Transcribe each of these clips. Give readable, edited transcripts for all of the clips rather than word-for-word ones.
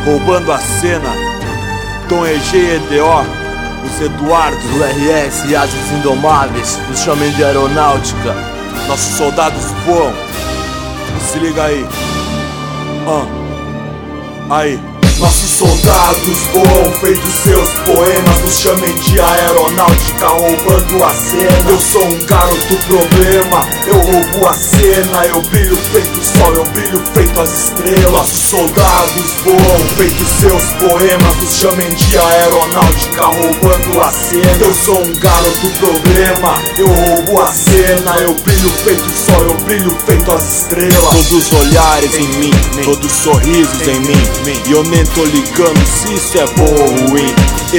roubando a cena. Tom EG e EDO, os Eduardos, o RS e Asas Indomáveis, nos chamem de aeronáutica. Nossos soldados voam. Se liga aí. Aí. Nossos soldados voam, feitos seus poemas, nos chamem de aeronáutica, roubando a cena. Eu sou um garoto problema, eu roubo a cena. Eu brilho feito sol, eu brilho feito as estrelas. Nossos soldados voam, feitos seus poemas, nos chamem de aeronáutica, roubando a cena. Eu sou um garoto problema, eu roubo a cena. Eu brilho feito sol, eu brilho feito as estrelas. Todos os olhares em mim, todos os sorrisos em mim. E eu nem tô ligando se isso é bom ou ruim.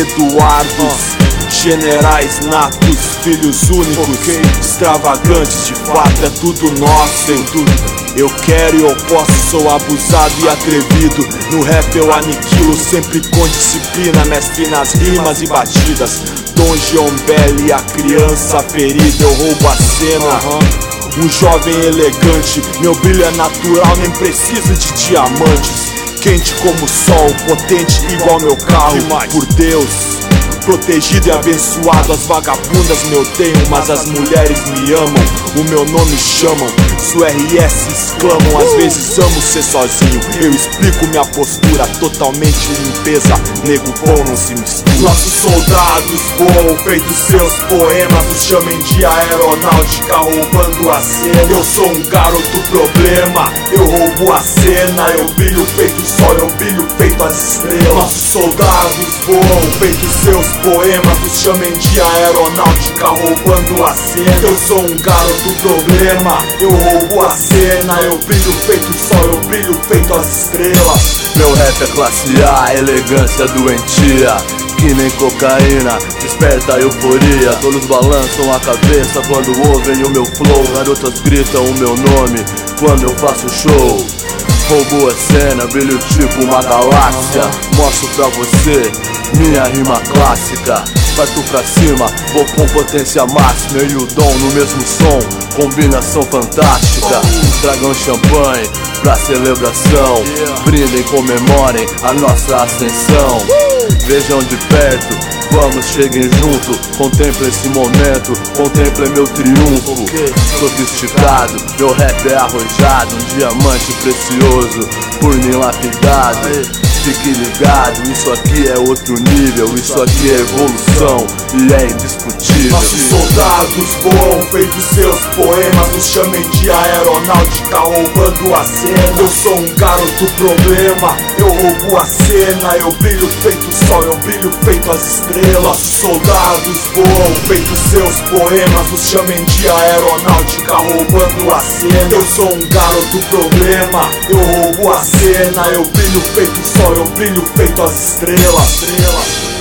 Eduardos, generais natos, filhos únicos, extravagantes, de fato é tudo nosso, sem dúvida. Eu quero e eu posso, sou abusado e atrevido. No rap eu aniquilo, sempre com disciplina, mestre nas rimas e batidas. Dom Giombelli, a criança ferida, eu roubo a cena. Um jovem elegante, meu brilho é natural, nem preciso de diamantes. Quente como o sol, potente igual meu carro. Por Deus, protegido e abençoado. As vagabundas me odeiam, mas as mulheres me amam. O meu nome chamam, se o RS exclamam. Às vezes amo ser sozinho, eu explico minha postura. Totalmente limpeza, nego bom não se mistura. Nossos soldados voam, feitos seus poemas, nos chamem de aeronáutica, roubando a cena. Eu sou um garoto problema, eu roubo a cena. Eu brilho feito sol, eu brilho feito as estrelas. Nossos soldados voam, feitos seus poemas, nos chamem de aeronáutica, roubando a cena. Eu sou um garoto problema, eu roubo a cena. Eu brilho feito sol, eu brilho feito as estrelas. Meu rap é classe A, elegância doentia, que nem cocaína, desperta a euforia. Todos balançam a cabeça quando ouvem o meu flow. Garotas gritam o meu nome quando eu faço show. Roubo a cena, brilho tipo uma galáxia. Mostro pra você minha rima clássica. Parto pra cima, vou com potência máxima. Eu e o Dom no mesmo som, combinação fantástica. Tragam champanhe pra celebração, brindem, comemorem a nossa ascensão. Vejam de perto, vamos, cheguem junto. Contemplem esse momento, contemplem meu triunfo. Sofisticado, meu rap é arrojado, um diamante precioso, por mim lapidado. Fique ligado, isso aqui é outro nível, isso aqui é evolução e é indiscutível. Nossos soldados voam, feitos seus poemas, nos chamem de aeronáutica, roubando a cena. Eu sou um garoto problema, eu roubo a cena. Eu brilho feito sol, eu brilho feito as estrelas. Nossos soldados voam, feitos seus poemas, nos chamem de aeronáutica, roubando a cena. Eu sou um garoto problema, eu roubo a cena. Eu brilho feito sol, eu brilho feito as estrelas.